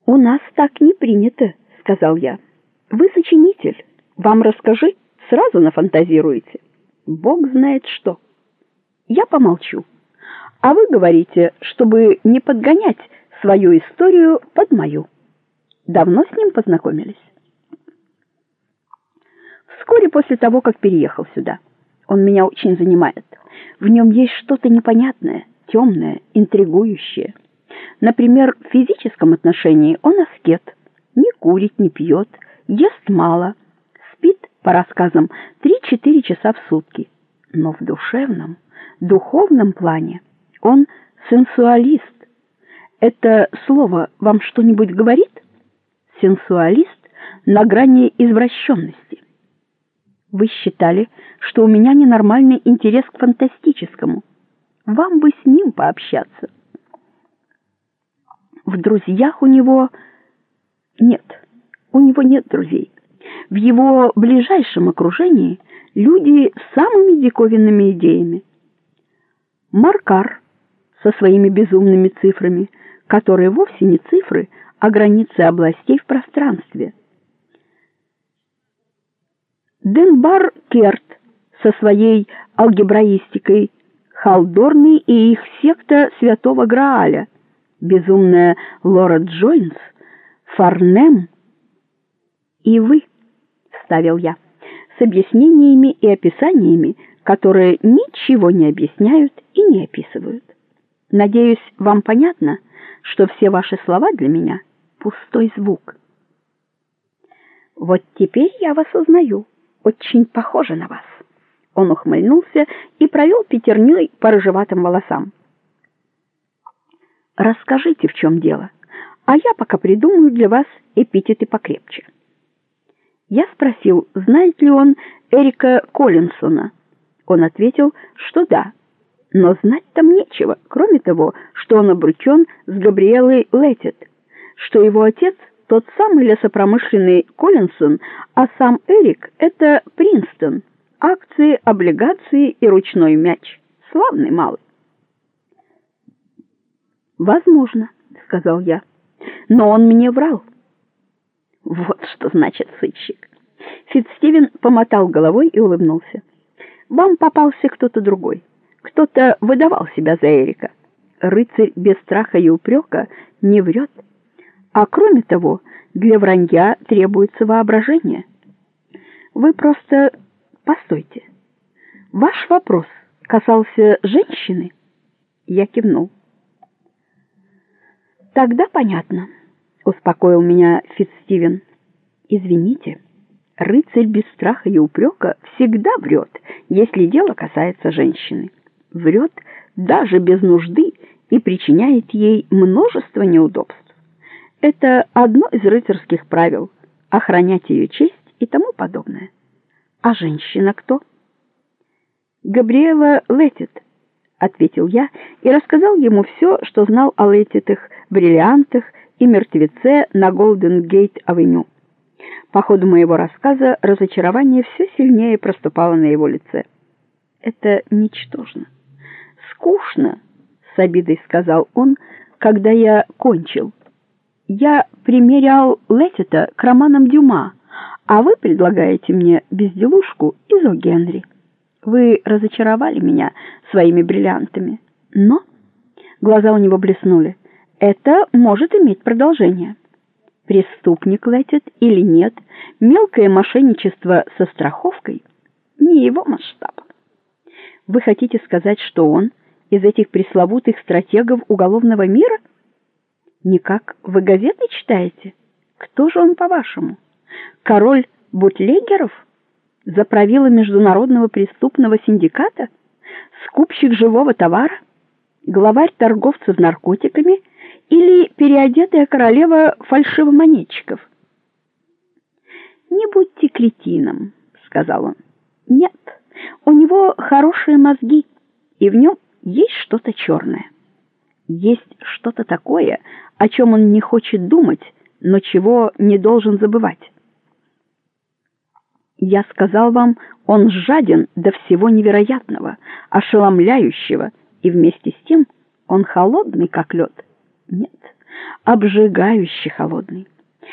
«У нас так не принято», — сказал я. «Вы сочинитель. Вам расскажи, сразу нафантазируете. Бог знает что. Я помолчу. А вы говорите, чтобы не подгонять свою историю под мою. Давно с ним познакомились?» «Вскоре после того, как переехал сюда. Он меня очень занимает. В нем есть что-то непонятное, темное, интригующее. Например, в физическом отношении он аскет. Не курит, не пьет, ест мало, спит, по рассказам, 3-4 часа в сутки. Но в душевном, духовном плане он сенсуалист. Это слово вам что-нибудь говорит? Сенсуалист на грани извращенности. Вы считали, что у меня ненормальный интерес к фантастическому. Вам бы с ним пообщаться. В друзьях у него нет друзей. В его ближайшем окружении люди с самыми диковинными идеями. Маркар со своими безумными цифрами, которые вовсе не цифры, а границы областей в пространстве. Денбар Керт со своей алгебраистикой, Халдорны и их секта Святого Грааля, безумная Лора Джойнс, Фарнем и вы, вставил я, с объяснениями и описаниями, которые ничего не объясняют и не описывают. Надеюсь, вам понятно, что все ваши слова для меня пустой звук. Вот теперь я вас узнаю. Очень похоже на вас. Он ухмыльнулся и провел пятерней по рыжеватым волосам. Расскажите, в чем дело, а я пока придумаю для вас эпитеты покрепче. Я спросил, знает ли он Эрика Коллинсона. Он ответил, что да, но знать там нечего, кроме того, что он обручен с Габриэлой Леттит, что его отец тот самый лесопромышленный Коллинсон, а сам Эрик — это Принстон, акции, облигации и ручной мяч. Славный малый. «Возможно», — сказал я, — «но он мне врал». Вот что значит сыщик. Фитцстивен помотал головой и улыбнулся. «Вам попался кто-то другой. Кто-то выдавал себя за Эрика. Рыцарь без страха и упрека не врет. А кроме того, для вранья требуется воображение. Вы просто постойте. Ваш вопрос касался женщины?» Я кивнул. «Тогда понятно», — успокоил меня Фитцстивен. «Извините, рыцарь без страха и упрека всегда врет, если дело касается женщины. Врет даже без нужды и причиняет ей множество неудобств. Это одно из рыцарских правил — охранять ее честь и тому подобное. А женщина кто?» «Габриэла Леттит», — ответил я и рассказал ему все, что знал о Леттитах, бриллиантах и мертвеце на Голден-Гейт-авеню. По ходу моего рассказа разочарование все сильнее проступало на его лице. «Это ничтожно. Скучно», — с обидой сказал он, когда я кончил. «Я примерял Леттита к романам Дюма, а вы предлагаете мне безделушку из О. Генри. Вы разочаровали меня своими бриллиантами, но...» Глаза у него блеснули. «Это может иметь продолжение. Преступник Леттит или нет, мелкое мошенничество со страховкой — не его масштаб. Вы хотите сказать, что он из этих пресловутых стратегов уголовного мира? Никак вы газеты читаете? Кто же он, по-вашему? Король бутлегеров? Заправила международного преступного синдиката? Скупщик живого товара? Главарь торговцев наркотиками или переодетая королева фальшивомонетчиков?» «Не будьте кретином», — сказал он. «Нет, у него хорошие мозги, и в нем есть что-то черное. Есть что-то такое, о чем он не хочет думать, но чего не должен забывать. Я сказал вам, он жаден до всего невероятного, ошеломляющего, и вместе с тем он холодный, как лед. Нет, обжигающе холодный.